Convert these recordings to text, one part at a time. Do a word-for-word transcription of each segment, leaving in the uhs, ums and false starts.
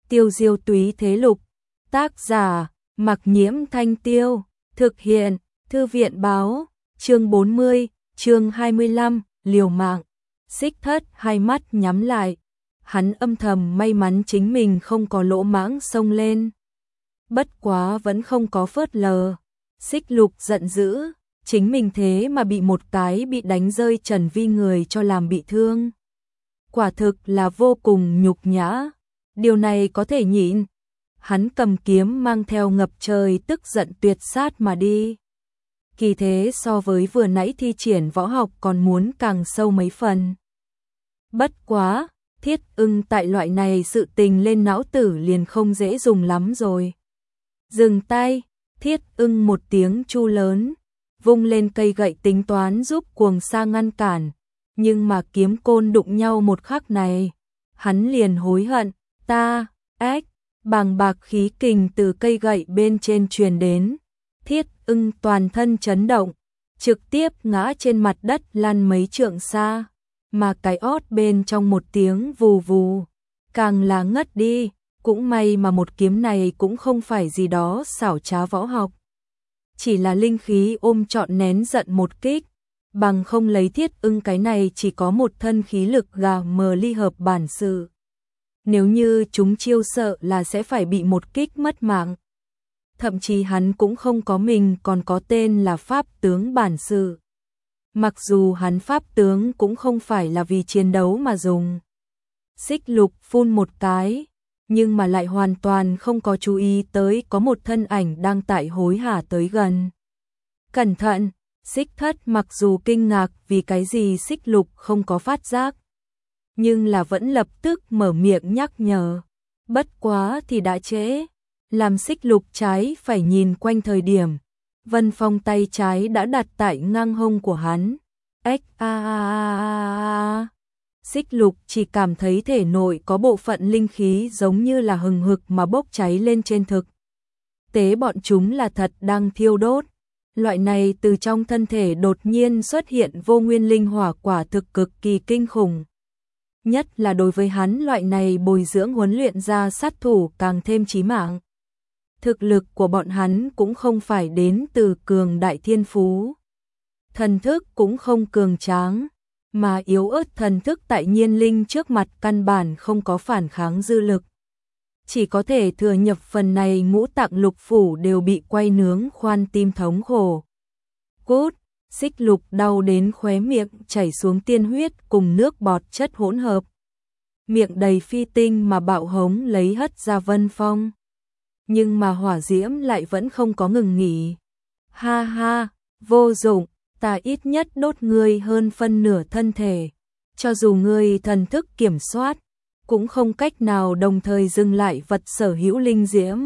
Tiêu diêu túy thế lục. Tác giả, Mặc Nhiễm Thanh Tiêu. Thực hiện, Thư viện báo. Chương bốn mươi, chương hai mươi lăm, liều mạng. Xích Thất hai mắt nhắm lại. Hắn âm thầm may mắn chính mình không có lỗ mãng xông lên. Bất quá vẫn không có phớt lờ. Xích Lục giận dữ, chính mình thế mà bị một cái bị đánh rơi trần vi người cho làm bị thương. Quả thực là vô cùng nhục nhã. Điều này có thể nhịn. Hắn cầm kiếm mang theo ngập trời tức giận tuyệt sát mà đi. Kỳ thế so với vừa nãy thi triển võ học còn muốn càng sâu mấy phần. Bất quá, Thiết Ưng tại loại này sự tình lên não tử liền không dễ dùng lắm rồi. Dừng tay, Thiết Ưng một tiếng chu lớn, vung lên cây gậy tính toán giúp Cuồng Sa ngăn cản, nhưng mà kiếm côn đụng nhau một khắc này, hắn liền hối hận, ta, ếch, bàng bạc khí kình từ cây gậy bên trên truyền đến, Thiết Ưng toàn thân chấn động, trực tiếp ngã trên mặt đất lăn mấy trượng xa, mà cái ót bên trong một tiếng vù vù, càng là ngất đi. Cũng may mà một kiếm này cũng không phải gì đó xảo trá võ học. Chỉ là linh khí ôm trọn nén giận một kích, bằng không lấy Thiết Ưng cái này chỉ có một thân khí lực gà mờ ly hợp bản sự. Nếu như chúng chiêu sợ là sẽ phải bị một kích mất mạng. Thậm chí hắn cũng không có mình còn có tên là Pháp tướng bản sự. Mặc dù hắn Pháp tướng cũng không phải là vì chiến đấu mà dùng. Xích Lục phun một cái, nhưng mà lại hoàn toàn không có chú ý tới có một thân ảnh đang tại hối hả tới gần. Cẩn thận, Xích Thất mặc dù kinh ngạc vì cái gì Xích Lục không có phát giác, nhưng là vẫn lập tức mở miệng nhắc nhở. Bất quá thì đã trễ, làm Xích Lục trái phải nhìn quanh thời điểm, Vân Phong tay trái đã đặt tại ngang hông của hắn. Ếch a a a a. Xích Lục chỉ cảm thấy thể nội có bộ phận linh khí giống như là hừng hực mà bốc cháy lên trên thực. Tế bọn chúng là thật đang thiêu đốt. Loại này từ trong thân thể đột nhiên xuất hiện vô nguyên linh hỏa quả thực cực kỳ kinh khủng. Nhất là đối với hắn loại này bồi dưỡng huấn luyện ra sát thủ càng thêm chí mạng. Thực lực của bọn hắn cũng không phải đến từ cường đại thiên phú. Thần thức cũng không cường tráng. Mà yếu ớt thần thức tại nhiên linh trước mặt căn bản không có phản kháng dư lực. Chỉ có thể thừa nhập phần này ngũ tạng lục phủ đều bị quay nướng khoan tim thống khổ. Cút, Xích Lục đau đến khóe miệng chảy xuống tiên huyết cùng nước bọt chất hỗn hợp. Miệng đầy phi tinh mà bạo hống lấy hất ra Vân Phong. Nhưng mà hỏa diễm lại vẫn không có ngừng nghỉ. Ha ha, vô dụng. Ta ít nhất đốt ngươi hơn phân nửa thân thể, cho dù ngươi thần thức kiểm soát, cũng không cách nào đồng thời dừng lại vật sở hữu linh diễm.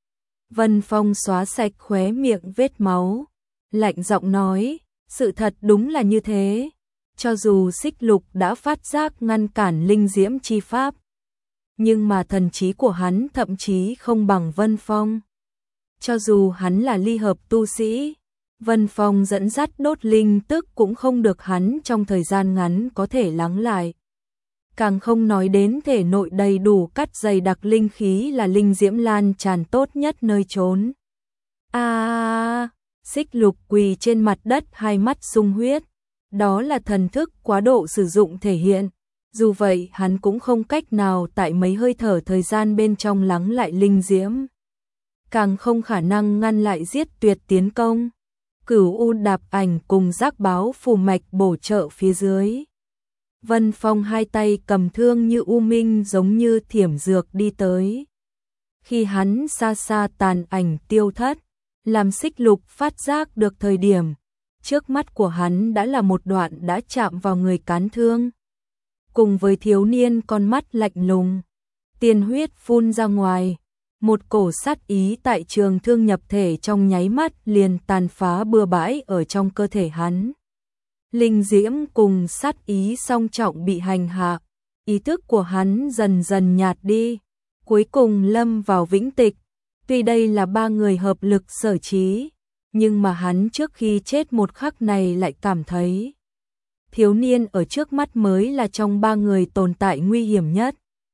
Vân Phong xóa sạch khóe miệng vết máu, lạnh giọng nói, sự thật đúng là như thế, cho dù Xích Lục đã phát giác ngăn cản linh diễm chi pháp, nhưng mà thần trí của hắn thậm chí không bằng Vân Phong. Cho dù hắn là ly hợp tu sĩ, Vân Phong dẫn dắt đốt linh tức cũng không được hắn trong thời gian ngắn có thể lắng lại. Càng không nói đến thể nội đầy đủ cắt dày đặc linh khí là linh diễm lan tràn tốt nhất nơi trốn. A, à, Xích Lục quỳ trên mặt đất hai mắt sung huyết. Đó là thần thức quá độ sử dụng thể hiện. Dù vậy hắn cũng không cách nào tại mấy hơi thở thời gian bên trong lắng lại linh diễm. Càng không khả năng ngăn lại giết tuyệt tiến công. Cửu U đạp ảnh cùng giác báo phù mạch bổ trợ phía dưới. Vân Phong hai tay cầm thương như u minh giống như thiểm dược đi tới. Khi hắn xa xa tàn ảnh tiêu thất, làm Xích Lục phát giác được thời điểm, trước mắt của hắn đã là một đoạn đã chạm vào người cán thương. Cùng với thiếu niên con mắt lạnh lùng, tiên huyết phun ra ngoài. Một cổ sát ý tại trường thương nhập thể trong nháy mắt liền tàn phá bừa bãi ở trong cơ thể hắn. Linh diễm cùng sát ý song trọng bị hành hạ, ý thức của hắn dần dần nhạt đi, cuối cùng lâm vào vĩnh tịch. Tuy đây là ba người hợp lực sở trí, nhưng mà hắn trước khi chết một khắc này lại cảm thấy thiếu niên ở trước mắt mới là trong ba người tồn tại nguy hiểm nhất.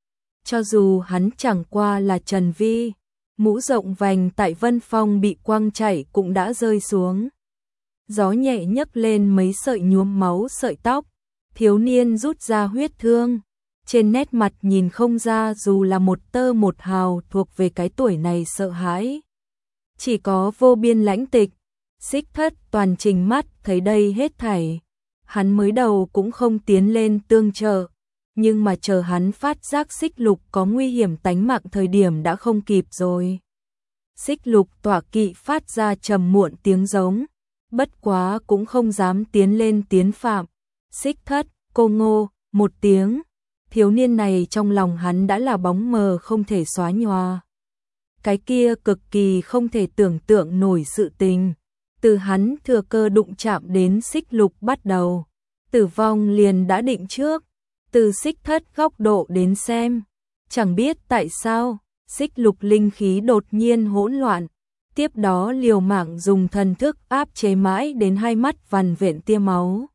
cho dù hắn chẳng qua là Trần Vi, mũ rộng vành tại Vân Phong bị quăng chảy cũng đã rơi xuống. Gió nhẹ nhấc lên mấy sợi nhuốm máu sợi tóc, thiếu niên rút ra huyết thương. Trên nét mặt nhìn không ra dù là một tơ một hào thuộc về cái tuổi này sợ hãi. Chỉ có vô biên lãnh tịch. Xích Thất toàn trình mắt thấy đây hết thảy. Hắn mới đầu cũng không tiến lên tương trợ, nhưng mà chờ hắn phát giác Xích Lục có nguy hiểm tánh mạng thời điểm đã không kịp rồi. Xích Lục tọa kỵ phát ra trầm muộn tiếng giống, bất quá cũng không dám tiến lên tiến phạm. Xích Thất, cô Ngô, một tiếng. Thiếu niên này trong lòng hắn đã là bóng mờ không thể xóa nhòa. Cái kia cực kỳ không thể tưởng tượng nổi sự tình. Từ hắn thừa cơ đụng chạm đến Xích Lục bắt đầu, tử vong liền đã định trước. Từ Xích Thất góc độ đến xem, chẳng biết tại sao, Xích Lục linh khí đột nhiên hỗn loạn. Tiếp đó liều mạng dùng thần thức áp chế mãi đến hai mắt vằn vện tia máu.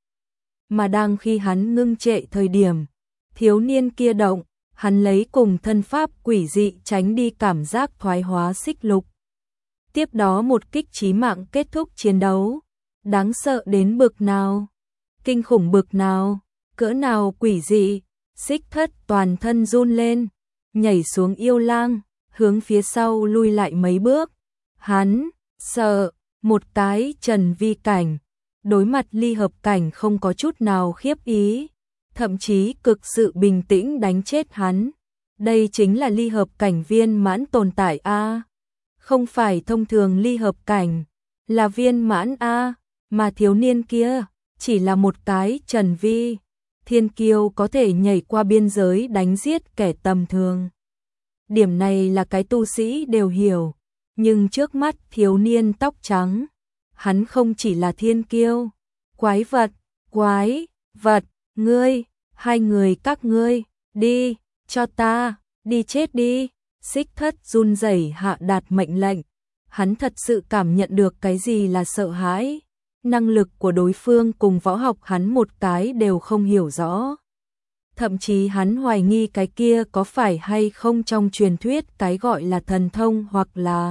Mà đang khi hắn ngưng trệ thời điểm, thiếu niên kia động, hắn lấy cùng thân pháp quỷ dị tránh đi cảm giác thoái hóa Xích Lục. Tiếp đó một kích chí mạng kết thúc chiến đấu. Đáng sợ đến bực nào, kinh khủng bực nào, cỡ nào quỷ dị. Xích Thất toàn thân run lên, nhảy xuống yêu lang, hướng phía sau lui lại mấy bước. Hắn sợ, một cái Trần Vi cảnh, đối mặt ly hợp cảnh không có chút nào khiếp ý, thậm chí cực sự bình tĩnh đánh chết hắn. Đây chính là ly hợp cảnh viên mãn tồn tại a, không phải thông thường ly hợp cảnh, là viên mãn a, mà thiếu niên kia chỉ là một cái Trần Vi, thiên kiêu có thể nhảy qua biên giới đánh giết kẻ tầm thường. Điểm này là cái tu sĩ đều hiểu, nhưng trước mắt thiếu niên tóc trắng, hắn không chỉ là thiên kiêu, quái vật, quái vật, ngươi, hai người các ngươi, đi, cho ta, đi chết đi. Xích Thất run rẩy hạ đạt mệnh lệnh, hắn thật sự cảm nhận được cái gì là sợ hãi. Năng lực của đối phương cùng võ học hắn một cái đều không hiểu rõ. Thậm chí hắn hoài nghi cái kia có phải hay không trong truyền thuyết cái gọi là thần thông hoặc là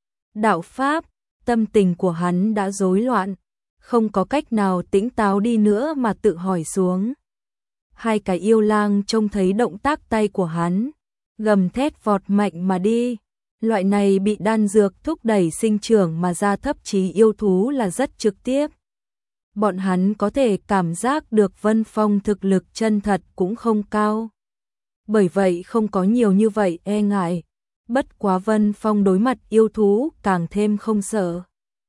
đạo pháp. Tâm tình của hắn đã rối loạn, không có cách nào tĩnh táo đi nữa mà tự hỏi xuống. Hai cái yêu lang trông thấy động tác tay của hắn, gầm thét vọt mạnh mà đi. Loại này bị đan dược thúc đẩy sinh trưởng mà ra thấp chí yêu thú là rất trực tiếp. Bọn hắn có thể cảm giác được Vân Phong thực lực chân thật cũng không cao. Bởi vậy không có nhiều như vậy e ngại. Bất quá Vân Phong đối mặt yêu thú càng thêm không sợ.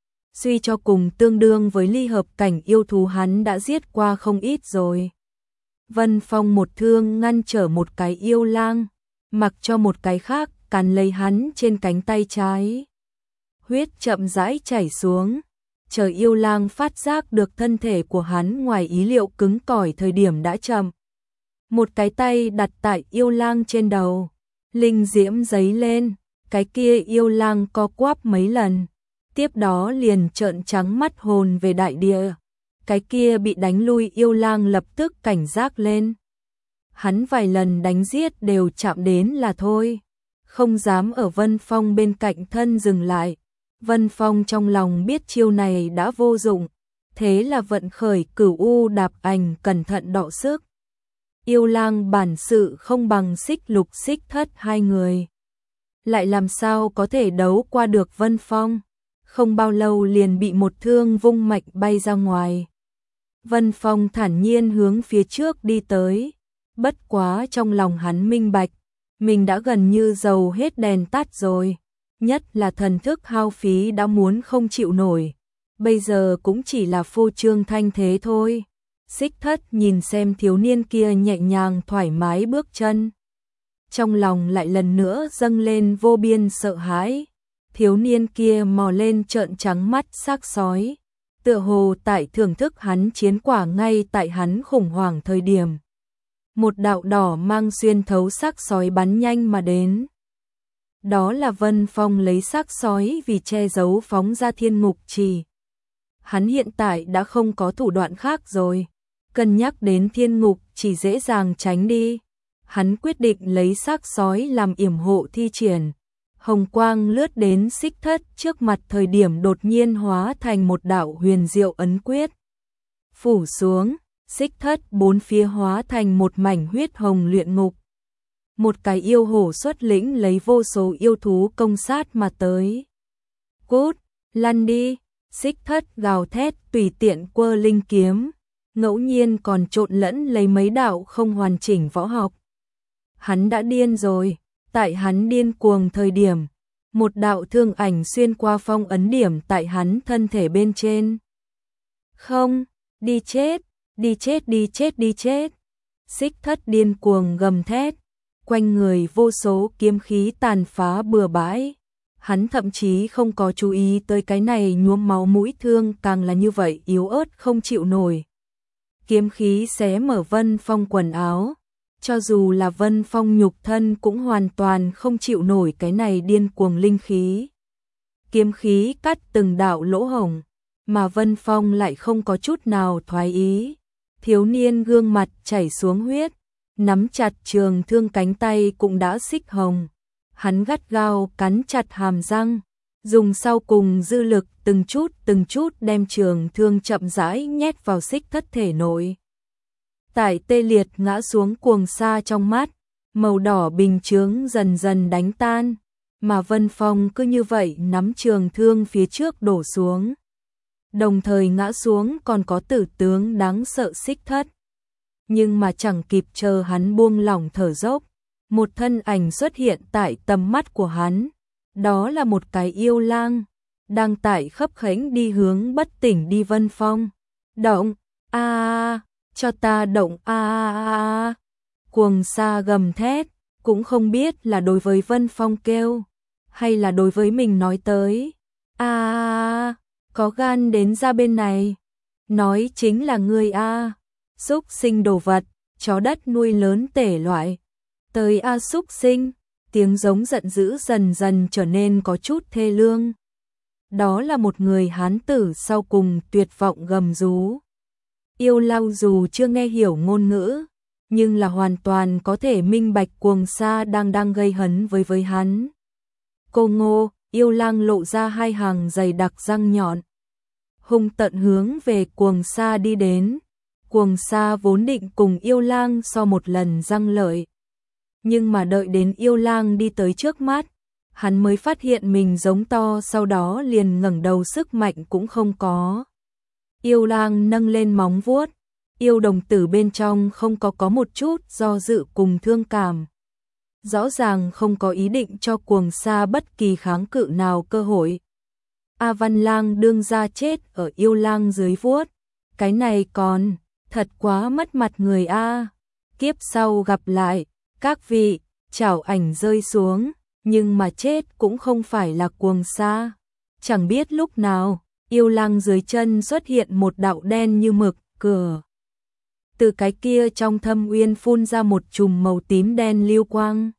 Suy cho cùng tương đương với ly hợp cảnh yêu thú hắn đã giết qua không ít rồi. Vân Phong một thương ngăn trở một cái yêu lang, mặc cho một cái khác cắn lấy hắn trên cánh tay trái. Huyết chậm rãi chảy xuống, chờ yêu lang phát giác được thân thể của hắn ngoài ý liệu cứng cỏi thời điểm đã chậm. Một cái tay đặt tại yêu lang trên đầu, linh diễm giấy lên, cái kia yêu lang co quắp mấy lần, tiếp đó liền trợn trắng mắt hồn về đại địa. Cái kia bị đánh lui yêu lang lập tức cảnh giác lên. Hắn vài lần đánh giết đều chạm đến là thôi, không dám ở Vân Phong bên cạnh thân dừng lại. Vân Phong trong lòng biết chiêu này đã vô dụng, thế là vận khởi Cửu U đạp ảnh cẩn thận đọ sức. Yêu lang bản sự không bằng Xích Lục Xích Thất hai người, lại làm sao có thể đấu qua được Vân Phong. Không bao lâu liền bị một thương vung mạnh bay ra ngoài. Vân Phong thản nhiên hướng phía trước đi tới, bất quá trong lòng hắn minh bạch, mình đã gần như dầu hết đèn tắt rồi, nhất là thần thức hao phí đã muốn không chịu nổi, bây giờ cũng chỉ là phô trương thanh thế thôi. Xích Thất nhìn xem thiếu niên kia nhẹ nhàng thoải mái bước chân, trong lòng lại lần nữa dâng lên vô biên sợ hãi. Thiếu niên kia mò lên trợn trắng mắt xác sói, tựa hồ tại thưởng thức hắn chiến quả ngay tại hắn khủng hoảng thời điểm. Một đạo đỏ mang xuyên thấu xác sói bắn nhanh mà đến. Đó là Vân Phong lấy xác sói vì che giấu phóng ra thiên ngục trì. Hắn hiện tại đã không có thủ đoạn khác rồi, cân nhắc đến thiên ngục chỉ dễ dàng tránh đi. hắn quyết định lấy xác sói làm yểm hộ thi triển. Hồng quang lướt đến Xích Thất trước mặt thời điểm đột nhiên hóa thành một đạo huyền diệu ấn quyết. Phủ xuống, Xích Thất bốn phía hóa thành một mảnh huyết hồng luyện ngục. Một cái yêu hổ xuất lĩnh lấy vô số yêu thú công sát mà tới. Cút, lăn đi, Xích Thất gào thét tùy tiện quơ linh kiếm, ngẫu nhiên còn trộn lẫn lấy mấy đạo không hoàn chỉnh võ học. Hắn đã điên rồi, tại hắn điên cuồng thời điểm, một đạo thương ảnh xuyên qua phong ấn điểm tại hắn thân thể bên trên. Không, đi chết, đi chết đi chết đi chết. Xích Thất điên cuồng gầm thét, quanh người vô số kiếm khí tàn phá bừa bãi. Hắn thậm chí không có chú ý tới cái này nhuốm máu mũi thương càng là như vậy yếu ớt không chịu nổi. Kiếm khí xé mở Vân Phong quần áo, cho dù là Vân Phong nhục thân cũng hoàn toàn không chịu nổi cái này điên cuồng linh khí. Kiếm khí cắt từng đạo lỗ hổng, mà Vân Phong lại không có chút nào thoái ý. Thiếu niên gương mặt chảy xuống huyết, nắm chặt trường thương cánh tay cũng đã xích hồng. Hắn gắt gao cắn chặt hàm răng, dùng sau cùng dư lực từng chút từng chút đem trường thương chậm rãi nhét vào Xích Thất thể nội. Tại tê liệt ngã xuống cuồng sa trong mắt, màu đỏ bình chướng dần dần đánh tan, mà Vân Phong cứ như vậy nắm trường thương phía trước đổ xuống. Đồng thời ngã xuống còn có tử tướng đáng sợ Xích Thất. Nhưng mà chẳng kịp chờ hắn buông lỏng thở dốc, một thân ảnh xuất hiện tại tầm mắt của hắn. Đó là một cái yêu lang, đang tại khấp khánh đi hướng bất tỉnh đi Vân Phong. Động, a cho ta động a a cuồng sa gầm thét, cũng không biết là đối với Vân Phong kêu, hay là đối với mình nói tới. A có gan đến ra bên này, nói chính là ngươi a xúc sinh đồ vật, chó đất nuôi lớn tể loại. Tới a xúc sinh, tiếng giống giận dữ dần dần trở nên có chút thê lương. Đó là một người hán tử sau cùng tuyệt vọng gầm rú. Yêu lao dù chưa nghe hiểu ngôn ngữ, nhưng là hoàn toàn có thể minh bạch cuồng sa đang đang gây hấn với với hắn. Cô Ngô, yêu lang lộ ra hai hàng dày đặc răng nhọn, hung tận hướng về cuồng sa đi đến. Cuồng sa vốn định cùng yêu lang so một lần răng lợi, nhưng mà đợi đến yêu lang đi tới trước mắt, hắn mới phát hiện mình giống to, sau đó liền ngẩng đầu, sức mạnh cũng không có. Yêu lang nâng lên móng vuốt, yêu đồng tử bên trong không có có một chút do dự cùng thương cảm. Rõ ràng không có ý định cho cuồng sa bất kỳ kháng cự nào cơ hội. A Văn Lang đương ra chết ở yêu lang dưới vuốt, cái này còn thật quá mất mặt người a. Kiếp sau gặp lại, các vị. Chảo ảnh rơi xuống, nhưng mà chết cũng không phải là cuồng sa. Chẳng biết lúc nào, yêu lang dưới chân xuất hiện một đạo đen như mực cửa. Từ cái kia trong thâm uyên phun ra một chùm màu tím đen lưu quang.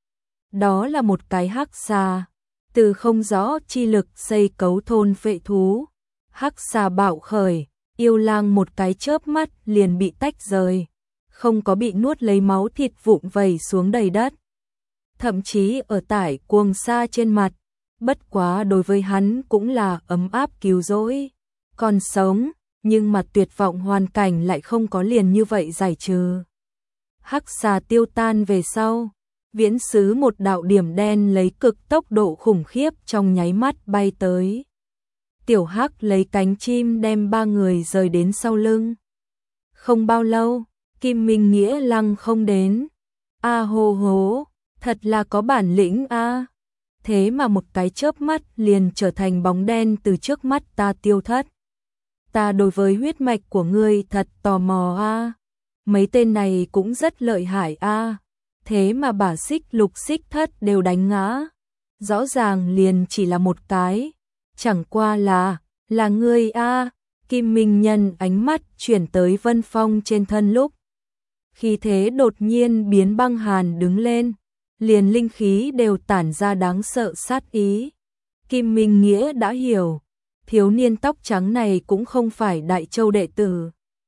Đó là một cái hắc xà, từ không rõ chi lực xây cấu thôn phệ thú. Hắc xà bạo khởi, yêu lang một cái chớp mắt liền bị tách rời, không có bị nuốt lấy, máu thịt vụn vẩy xuống đầy đất. Thậm chí ở tại cuồng sa trên mặt, bất quá đối với hắn cũng là ấm áp cứu rỗi. Còn sống, nhưng mà tuyệt vọng hoàn cảnh lại không có liền như vậy giải trừ. Hắc xà tiêu tan về sau, viễn xứ một đạo điểm đen lấy cực tốc độ khủng khiếp trong nháy mắt bay tới. Tiểu Hắc lấy cánh chim đem ba người rời đến sau lưng. Không bao lâu, Kim Minh Nghĩa lăng không đến. A hô hố, thật là có bản lĩnh a. Thế mà một cái chớp mắt liền trở thành bóng đen từ trước mắt ta tiêu thất. Ta đối với huyết mạch của ngươi thật tò mò a. Mấy tên này cũng rất lợi hại a. Thế mà bả Xích Lục Xích Thất đều đánh ngã. Rõ ràng liền chỉ là một cái. Chẳng qua là, là ngươi a. Kim Minh Nhân ánh mắt chuyển tới Vân Phong trên thân lúc. Khí thế đột nhiên biến băng hàn đứng lên, liền linh khí đều tản ra đáng sợ sát ý. Kim Minh Nghĩa đã hiểu, thiếu niên tóc trắng này cũng không phải Đại Châu đệ tử.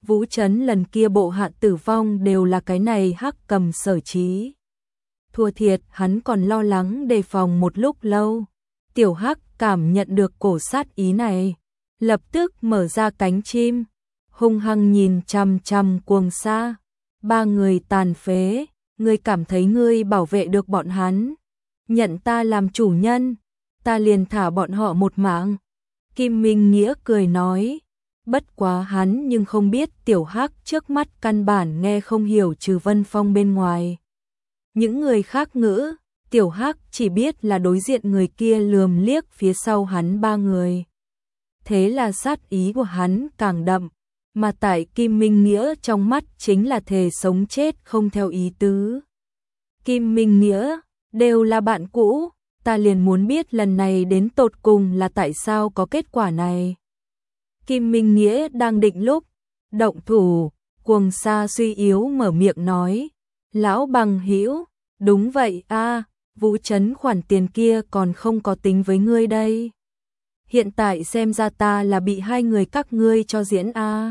Vũ Trấn lần kia bộ hạ tử vong đều là cái này Hắc Cầm sở trí. Thua thiệt, hắn còn lo lắng đề phòng một lúc lâu. Tiểu Hắc cảm nhận được cổ sát ý này, lập tức mở ra cánh chim, hung hăng nhìn chằm chằm Cuồng Sa. Ba người tàn phế, ngươi cảm thấy ngươi bảo vệ được bọn hắn, nhận ta làm chủ nhân, ta liền thả bọn họ một mạng. Kim Minh Nghĩa cười nói, bất quá hắn nhưng không biết Tiểu Hắc trước mắt căn bản nghe không hiểu trừ Vân Phong bên ngoài những người khác ngữ. Tiểu Hắc chỉ biết là đối diện người kia lườm liếc phía sau hắn ba người. Thế là sát ý của hắn càng đậm, mà tại Kim Minh Nghĩa trong mắt chính là thề sống chết không theo ý tứ. Kim Minh Nghĩa, đều là bạn cũ, ta liền muốn biết lần này đến tột cùng là tại sao có kết quả này. Kim Minh Nghĩa đang định lúc động thủ, Cuồng Sa suy yếu mở miệng nói, lão bằng hữu, đúng vậy a, Vũ Trấn khoản tiền kia còn không có tính với ngươi đây. Hiện tại xem ra ta là bị hai người các ngươi cho diễn a.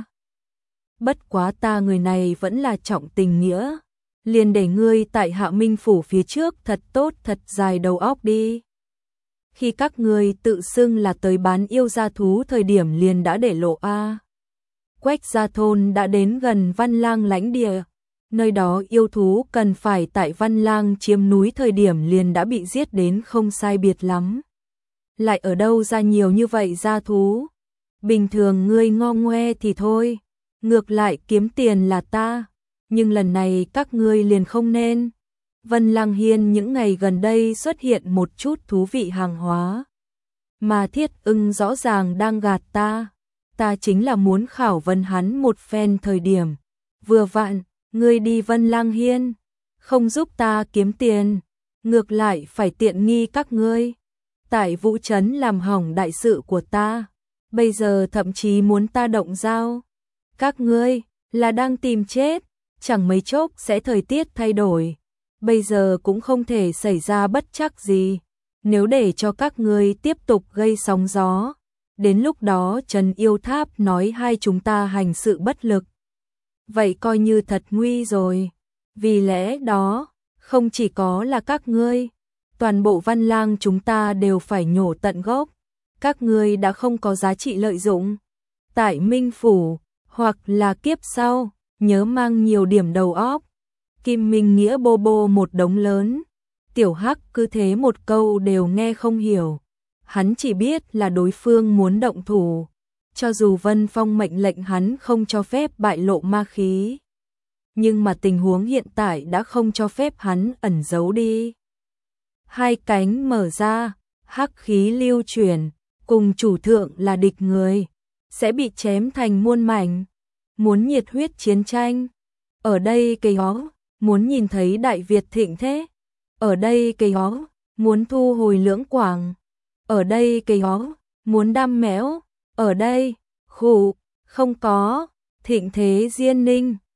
Bất quá ta người này vẫn là trọng tình nghĩa, liền để ngươi tại Hạ Minh phủ phía trước thật tốt thật dài đầu óc đi. Khi các ngươi tự xưng là tới bán yêu gia thú thời điểm liền đã để lộ a. Quách Gia thôn đã đến gần Văn Lang lãnh địa, nơi đó yêu thú cần phải tại Văn Lang chiếm núi thời điểm liền đã bị giết đến không sai biệt lắm. Lại ở đâu ra nhiều như vậy gia thú? Bình thường ngươi ngo ngoe thì thôi, ngược lại kiếm tiền là ta, nhưng lần này các ngươi liền không nên. Vân Lang Hiên những ngày gần đây xuất hiện một chút thú vị hàng hóa, mà Thiết Ưng rõ ràng đang gạt ta, ta chính là muốn khảo vấn hắn một phen thời điểm. Vừa vặn, ngươi đi Vân Lang Hiên, không giúp ta kiếm tiền, ngược lại phải tiện nghi các ngươi. Tại Vũ Trấn làm hỏng đại sự của ta, bây giờ thậm chí muốn ta động dao. Các ngươi là đang tìm chết, chẳng mấy chốc sẽ thời tiết thay đổi, bây giờ cũng không thể xảy ra bất trắc gì. Nếu để cho các ngươi tiếp tục gây sóng gió, đến lúc đó Trấn Yêu Tháp nói hai chúng ta hành sự bất lực, vậy coi như thật nguy rồi. Vì lẽ đó, không chỉ có là các ngươi, toàn bộ Văn Lang chúng ta đều phải nhổ tận gốc. Các ngươi đã không có giá trị lợi dụng. Tại Minh Phủ, hoặc là kiếp sau, nhớ mang nhiều điểm đầu óc. Kim Minh Nghĩa bô bô một đống lớn. Tiểu Hắc cứ thế một câu đều nghe không hiểu. Hắn chỉ biết là đối phương muốn động thủ. Cho dù Vân Phong mệnh lệnh hắn không cho phép bại lộ ma khí, nhưng mà tình huống hiện tại đã không cho phép hắn ẩn giấu đi. Hai cánh mở ra, hắc khí lưu chuyển, cùng chủ thượng là địch người, sẽ bị chém thành muôn mảnh. Muốn nhiệt huyết chiến tranh, ở đây cây ó, muốn nhìn thấy Đại Việt thịnh thế, ở đây cây ó, muốn thu hồi Lưỡng Quảng, ở đây cây ó, muốn đam méo, ở đây, khủ, không có, thịnh thế Diên Ninh.